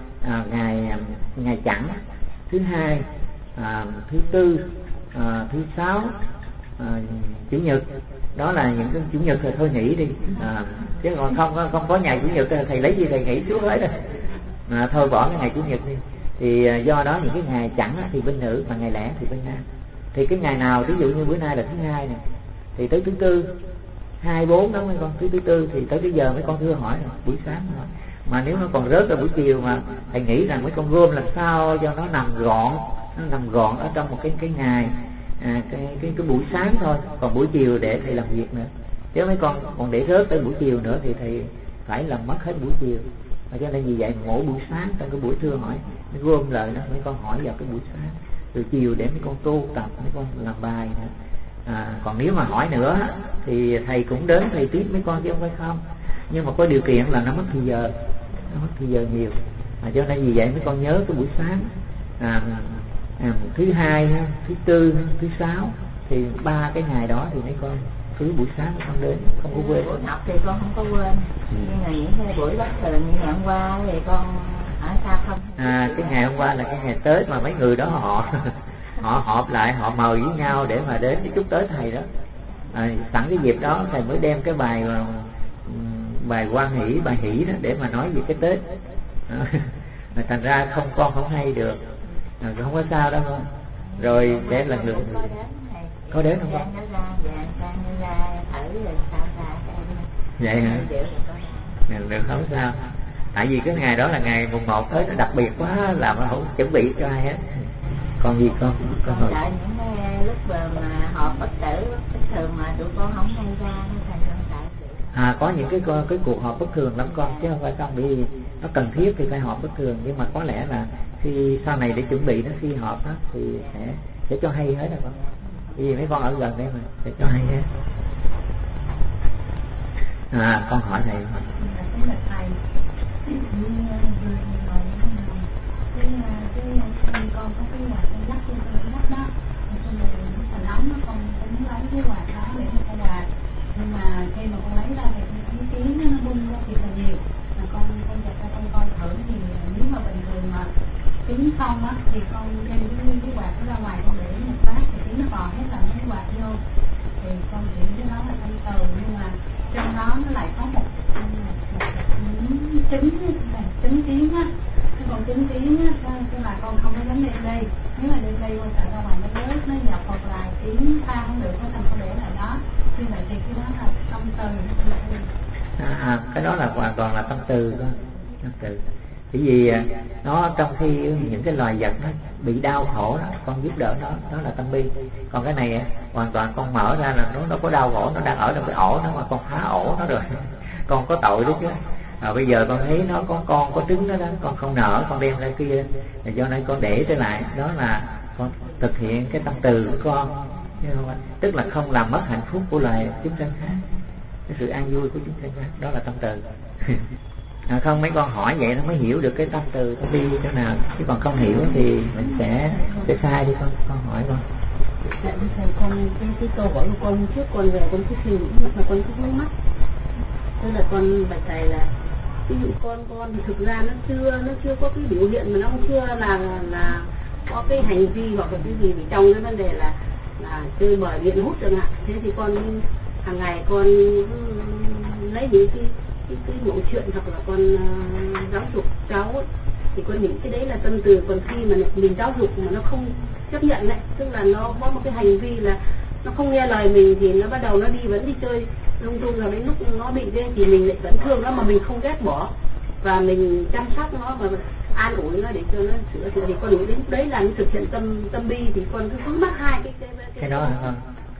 ngày chẵn, thứ hai, thứ tư, thứ sáu, chủ nhật, đó là những cái chủ nhật thì thôi nghỉ đi, chứ còn không có ngày chủ nhật thầy lấy gì thầy nghỉ suốt hết rồi, thôi bỏ cái ngày chủ nhật đi. Thì do đó những cái ngày chẵn thì bên nữ, mà ngày lẻ thì bên nam. Thì cái ngày nào ví dụ như bữa nay là thứ hai này, thì tới thứ tư 24 đó mấy con, thứ tư thì tới cái giờ mấy con thưa hỏi rồi, buổi sáng thôi. Mà nếu nó còn rớt ở buổi chiều mà thầy nghĩ rằng mấy con gom làm sao cho nó nằm gọn ở trong một cái ngày, cái buổi sáng thôi, còn buổi chiều để thầy làm việc nữa. Chứ mấy con còn để rớt tới buổi chiều nữa thì thầy phải làm mất hết buổi chiều. Cho nên vì vậy mỗi buổi sáng trong cái buổi trưa hỏi mới gom lại đó, mấy con hỏi vào cái buổi sáng, từ chiều để mấy con tu tập, mấy con làm bài nữa. Còn nếu mà hỏi nữa thì thầy cũng đến thầy tiếp mấy con chứ không phải không. Nhưng mà có điều kiện là nó mất thời giờ nhiều. Cho nên vì vậy mấy con nhớ cái buổi sáng, thứ hai, thứ tư, thứ sáu, thì 3 cái ngày đó thì mấy con cứ buổi sáng con đến, không có quên. Buổi học thì con không có quên, nhưng mà những cái buổi bất thường như ngày hôm qua thì con ở sao không? Cái ngày hôm qua là cái ngày Tết mà mấy người đó họ họp lại, họ mời với nhau để mà đến cái chúc Tết thầy đó. Sẵn cái dịp đó thầy mới đem cái bài quan hỷ, bài hỷ đó để mà nói về cái Tết. Thành ra con không hay được, không có sao đâu không. Rồi sẽ lần lượt có đến không con? Vậy hả? Được không sao. Tại vì cái ngày đó là ngày mùng 1 Tết, nó đặc biệt quá, làm nó không chuẩn bị cho ai hết. Còn gì con hồi đợi những cái lúc mà họp bất tử bất thường mà tụi con không hay ra nó thành Có những cái cuộc họp bất thường lắm con, chứ không phải con bị nó cần thiết thì phải họp bất thường, nhưng mà có lẽ là khi sau này để chuẩn bị nó khi họp đó thì sẽ cho hay hết rồi con, vì mấy con ở gần đây mà sẽ cho hay hết. Con hỏi thầy. Con có cái quạt con lắc trên con lắc đó, xong rồi thành ống nó con tính lấy cái quạt đó để mà con quạt, nhưng mà khi mà con lấy ra thì cái tiếng nó bung ra thiệt là nhiều, mà con chặt ra con coi thử thì nếu mà bình thường mà tiếng không á thì con đem cái quạt nó ra ngoài con để một phát thì tiếng nó còn hết là cái quạt vô, thì con nghĩ cái đó là tâm từ, nhưng mà trong đó nó lại có một tính tiếng á. Còn tính tiếng á, tức là con không có dám đem đây. Nếu mà đem đây con sợ ra ngoài nó rớt, nó dập hoặc là tiếng pha không được, nó không có để lại đó. Như vậy thì cái đó là tâm từ. Cái đó là hoàn toàn là tâm từ đó. Tâm từ. Bởi vì nó trong khi những cái loài vật nó bị đau khổ đó, con giúp đỡ nó, đó là tâm bi. Còn cái này hoàn toàn con mở ra là nó có đau khổ, nó đang ở trong cái ổ nó mà con phá ổ nó rồi. Con có tội đó chứ. Bây giờ con thấy nó có con có trứng đó, con không nở, con đem ra kia, do nên con để trở lại, đó là con thực hiện cái tâm từ của con, tức là không làm mất hạnh phúc của loài chúng sanh khác, cái sự an vui của chúng sanh khác, đó là tâm từ. Không, mấy con hỏi vậy nó mới hiểu được cái tâm từ tâm bi chỗ nào, chứ còn không hiểu thì mình sẽ sai đi. Con hỏi con. Dạ, thầy, con cái câu hỏi của con trước con về con cứ suy nghĩ mà con cứ mất mắt, tức là con bạch thầy là ví dụ con thì thực ra nó chưa có cái biểu hiện, mà nó cũng chưa là có cái hành vi hoặc là cái gì trong cái vấn đề là chơi bời nghiện hút chẳng hạn. Thế thì con hàng ngày con lấy những cái mẫu chuyện hoặc là con giáo dục cháu ấy, thì con nghĩ cái đấy là tâm từ. Còn khi mà mình giáo dục mà nó không chấp nhận đấy, tức là nó có một cái hành vi là nó không nghe lời mình thì nó bắt đầu nó vẫn đi chơi lung tung, rồi đến lúc nó bị thế thì mình lại vẫn thương nó mà mình không ghét bỏ và mình chăm sóc nó và an ủi nó để cho nó sửa thì con nghĩ đến đấy là thực hiện tâm bi. Thì con cứ vướng mắc hai cái đó là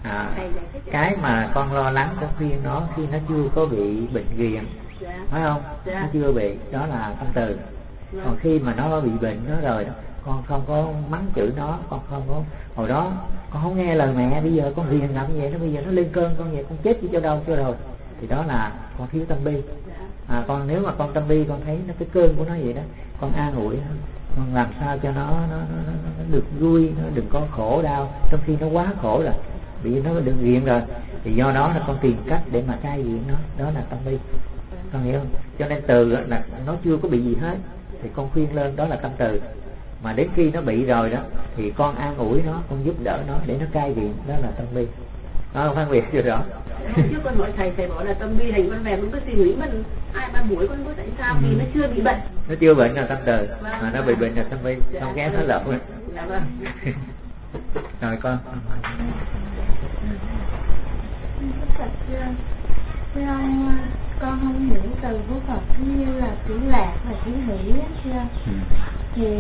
cái mà con lo lắng con khuyên nó khi nó chưa có bị bệnh ghiền, phải không? Nó chưa bị, đó là tâm từ. Còn khi mà nó bị bệnh nó rồi đó, con không có mắng chửi nó, con không có, hồi đó con không nghe lời mẹ, bây giờ con ghiền làm vậy, nó bây giờ nó lên cơn con vậy, con chết đi cho đâu rồi, thì đó là con thiếu tâm bi. Con nếu mà con tâm bi, con thấy nó cái cơn của nó vậy đó, con an ủi nó, con làm sao cho nó được vui, nó đừng có khổ đau, trong khi nó quá khổ rồi, bị nó được ghiền rồi, thì do đó là con tìm cách để mà cai nghiện nó, đó là tâm bi, con hiểu không? Cho nên từ là nó chưa có bị gì hết thì con khuyên lên, đó là tâm từ. Mà đến khi nó bị rồi đó thì con an ủi nó, con giúp đỡ nó để nó cai nghiện, đó là tâm bi. Đó, phân biệt chưa rõ. Hôm trước con hỏi thầy bảo là tâm bi thành con về con cứ suy nghĩ mình 2-3 buổi con có tại sao vì nó chưa bị bệnh. Nó chưa bệnh là tâm từ, mà nó bị bệnh là tâm bi, không ghé nó lợn rồi. Dạ vâng. Rồi con. Thưa ông, con không hiểu từ của Phật như là chữ lạc và chữ hỷ á, thì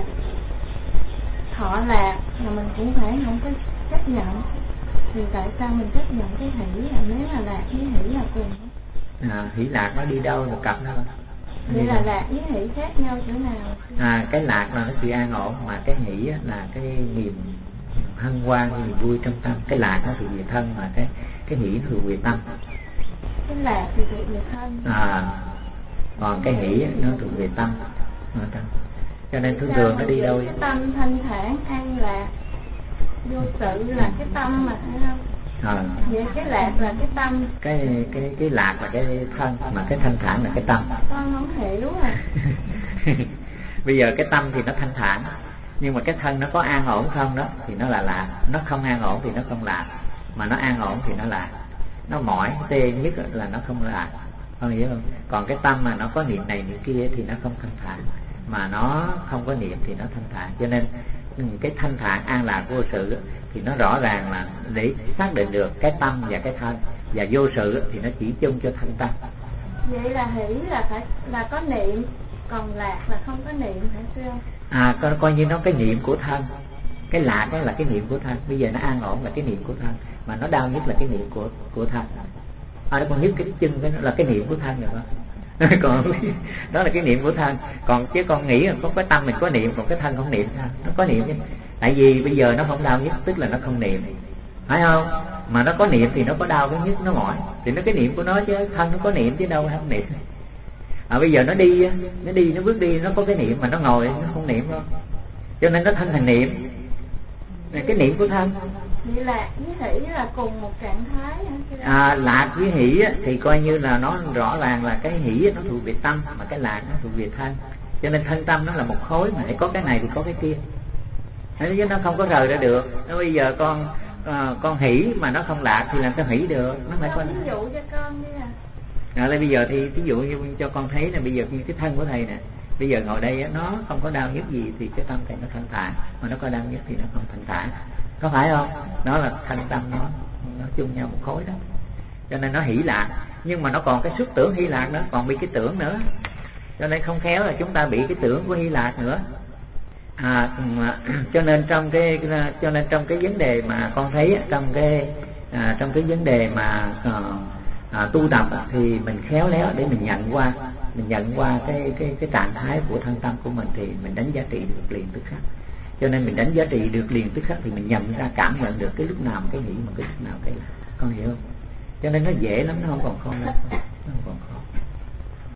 thọ lạc mà mình cũng phải không có chấp nhận, thì tại sao mình chấp nhận cái hỷ nếu là lạc với hỷ là cùng? Hỷ lạc nó đi đâu một cặp đó. Vậy là lạc với hỷ khác nhau chỗ nào? Cái lạc là nó sự an ổn, mà cái hỷ là cái niềm hân hoan, niềm vui trong tâm. Cái lạc nó thuộc về thân, mà cái hỷ nó thuộc về tâm. Cái lạc thì thuộc về thân. Còn cái hỷ nó thuộc về tâm. Cho nên thường nó đi đâu? Cái tâm thanh thản an lạc, vô sự là cái tâm mà, phải không? Vậy cái lạc là cái tâm. Cái lạc là cái thân, mà cái thanh thản là cái tâm. Con không hiểu à. Bây giờ cái tâm thì nó thanh thản, nhưng mà cái thân nó có an ổn không đó thì nó là lạc, nó không an ổn thì nó không lạc, mà nó an ổn thì nó lạc. Nó mỏi tê nhất là nó không lạc, con hiểu không? Còn cái tâm mà nó có niệm này niệm kia thì nó không thanh thản, mà nó không có niệm thì nó thanh thản. Cho nên cái thanh thản an lạc vô sự thì nó rõ ràng là để xác định được cái tâm và cái thân, và vô sự thì nó chỉ chung cho thanh tâm. Vậy là hỷ là phải là có niệm, còn lạc là không có niệm, phải chưa? Coi như nó cái niệm của thân, cái lạc đó là cái niệm của thân. Bây giờ nó an ổn là cái niệm của thân, mà nó đau nhất là cái niệm của thân. con nhức cái chân cái là cái niệm của thân rồi đó. Còn đó là cái niệm của thân. Còn chứ con nghĩ là có cái tâm mình có niệm, còn cái thân không niệm sao? Nó có niệm chứ. Tại vì bây giờ nó không đau nhức tức là nó không niệm, phải không? Mà nó có niệm thì nó có đau cái nhức nó mỏi, thì nó cái niệm của nó chứ thân nó có niệm chứ đâu không niệm. Bây giờ nó đi nó bước đi nó có cái niệm, mà nó ngồi nó không niệm đâu, cho nên nó thân thành niệm. Cái niệm của thân. Vậy lạc với hỷ là cùng một trạng thái. Lạc với hỷ thì coi như là nó rõ ràng là cái hỷ nó thuộc về tâm, mà cái lạc nó thuộc về thân. Cho nên thân tâm nó là một khối, mà có cái này thì có cái kia, chứ nó không có rời ra được. Nó bây giờ con hỷ mà nó không lạc thì làm sao hỷ được? Nó phải có. Ví dụ cho con đi Bây giờ thì ví dụ như cho con thấy là bây giờ cái thân của thầy nè, bây giờ ngồi đây nó không có đau nhức gì thì cái tâm thầy nó thanh thản, mà nó có đau nhức thì nó không thanh thản, có phải không? Nó là thanh tâm nó chung nhau một khối đó, cho nên nó hỷ lạc. Nhưng mà nó còn cái xuất tưởng hỷ lạc nữa, còn bị cái tưởng nữa, cho nên không khéo là chúng ta bị cái tưởng của hỷ lạc nữa. Cho nên trong cái vấn đề mà con thấy trong cái vấn đề mà tu tập thì mình khéo léo để mình nhận qua cái trạng thái của thân tâm của mình, thì mình đánh giá trị được liền tức khắc. Cho nên mình đánh giá trị được liền tức khắc thì mình nhận ra, cảm nhận được cái lúc nào cái nghĩ, mà cái lúc nào cái là, con hiểu không? Cho nên nó dễ lắm, nó không còn không đâu.